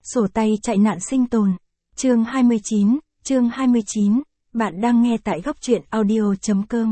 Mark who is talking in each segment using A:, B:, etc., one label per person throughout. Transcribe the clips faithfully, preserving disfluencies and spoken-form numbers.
A: Sổ tay chạy nạn sinh tồn. Chương hai mươi chín, chương hai mươi chín, bạn đang nghe tại góc truyện audio chấm com.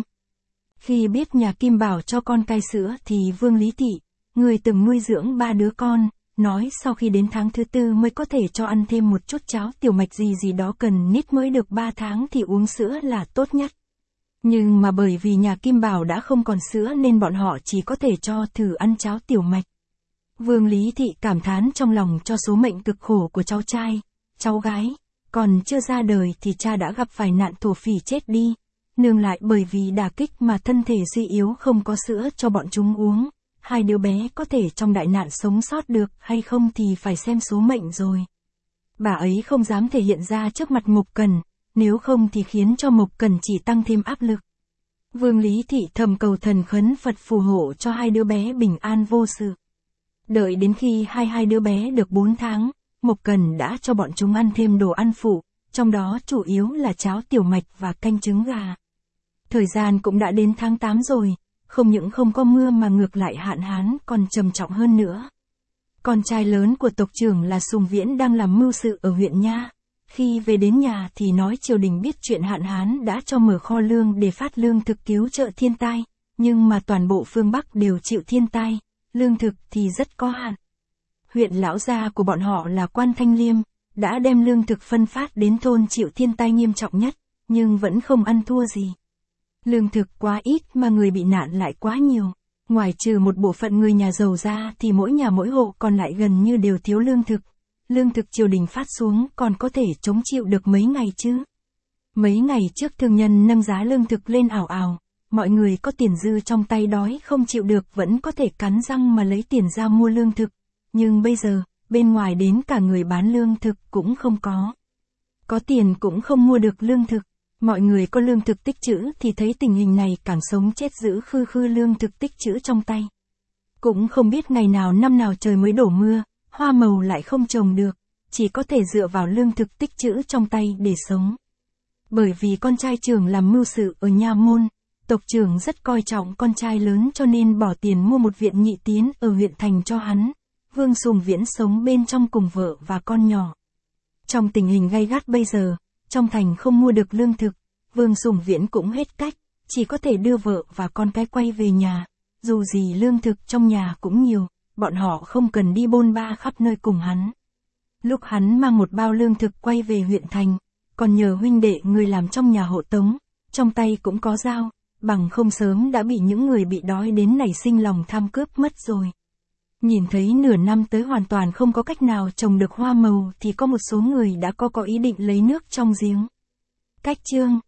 A: Khi biết nhà Kim Bảo cho con cai sữa thì Vương Lý Thị, người từng nuôi dưỡng ba đứa con, nói sau khi đến tháng thứ tư mới có thể cho ăn thêm một chút cháo tiểu mạch gì gì đó, cần nít mới được ba tháng thì uống sữa là tốt nhất. Nhưng mà bởi vì nhà Kim Bảo đã không còn sữa nên bọn họ chỉ có thể cho thử ăn cháo tiểu mạch. Vương Lý Thị cảm thán trong lòng cho số mệnh cực khổ của cháu trai, cháu gái, còn chưa ra đời thì cha đã gặp phải nạn thổ phỉ chết đi, nương lại bởi vì đả kích mà thân thể suy yếu không có sữa cho bọn chúng uống. Hai đứa bé có thể trong đại nạn sống sót được hay không thì phải xem số mệnh rồi. Bà ấy không dám thể hiện ra trước mặt Mộc Cần, nếu không thì khiến cho Mộc Cần chỉ tăng thêm áp lực. Vương Lý Thị thầm cầu thần khấn Phật phù hộ cho hai đứa bé bình an vô sự. Đợi đến khi hai hai đứa bé được bốn tháng, Mộc Cần đã cho bọn chúng ăn thêm đồ ăn phụ, trong đó chủ yếu là cháo tiểu mạch và canh trứng gà. Thời gian cũng đã đến tháng tám rồi, không những không có mưa mà ngược lại hạn hán còn trầm trọng hơn nữa. Con trai lớn của tộc trưởng là Sùng Viễn đang làm mưu sự ở huyện Nha. Khi về đến nhà thì nói triều đình biết chuyện hạn hán đã cho mở kho lương để phát lương thực cứu trợ thiên tai, nhưng mà toàn bộ phương Bắc đều chịu thiên tai, lương thực thì rất có hạn. Huyện lão gia của bọn họ là Quan Thanh Liêm, đã đem lương thực phân phát đến thôn chịu thiên tai nghiêm trọng nhất, nhưng vẫn không ăn thua gì. Lương thực quá ít mà người bị nạn lại quá nhiều. Ngoài trừ một bộ phận người nhà giàu ra thì mỗi nhà mỗi hộ còn lại gần như đều thiếu lương thực. Lương thực triều đình phát xuống còn có thể chống chịu được mấy ngày chứ. Mấy ngày trước thương nhân nâng giá lương thực lên ảo ảo, mọi người có tiền dư trong tay đói không chịu được vẫn có thể cắn răng mà lấy tiền ra mua lương thực. Nhưng bây giờ, bên ngoài đến cả người bán lương thực cũng không có. Có tiền cũng không mua được lương thực. Mọi người có lương thực tích trữ thì thấy tình hình này càng sống chết giữ khư khư lương thực tích trữ trong tay. Cũng không biết ngày nào năm nào trời mới đổ mưa, hoa màu lại không trồng được, chỉ có thể dựa vào lương thực tích trữ trong tay để sống. Bởi vì con trai trưởng làm mưu sự ở Nha Môn, tộc trưởng rất coi trọng con trai lớn cho nên bỏ tiền mua một viện nhị tiến ở huyện thành cho hắn. Vương Sùng Viễn sống bên trong cùng vợ và con nhỏ. Trong tình hình gay gắt bây giờ, trong thành không mua được lương thực, Vương Sùng Viễn cũng hết cách, chỉ có thể đưa vợ và con cái quay về nhà. Dù gì lương thực trong nhà cũng nhiều, bọn họ không cần đi bôn ba khắp nơi cùng hắn. Lúc hắn mang một bao lương thực quay về huyện thành, còn nhờ huynh đệ người làm trong nhà hộ tống, trong tay cũng có dao, bằng không sớm đã bị những người bị đói đến nảy sinh lòng tham cướp mất rồi. Nhìn thấy nửa năm tới hoàn toàn không có cách nào trồng được hoa màu thì có một số người đã có có ý định lấy nước trong giếng. Cách chương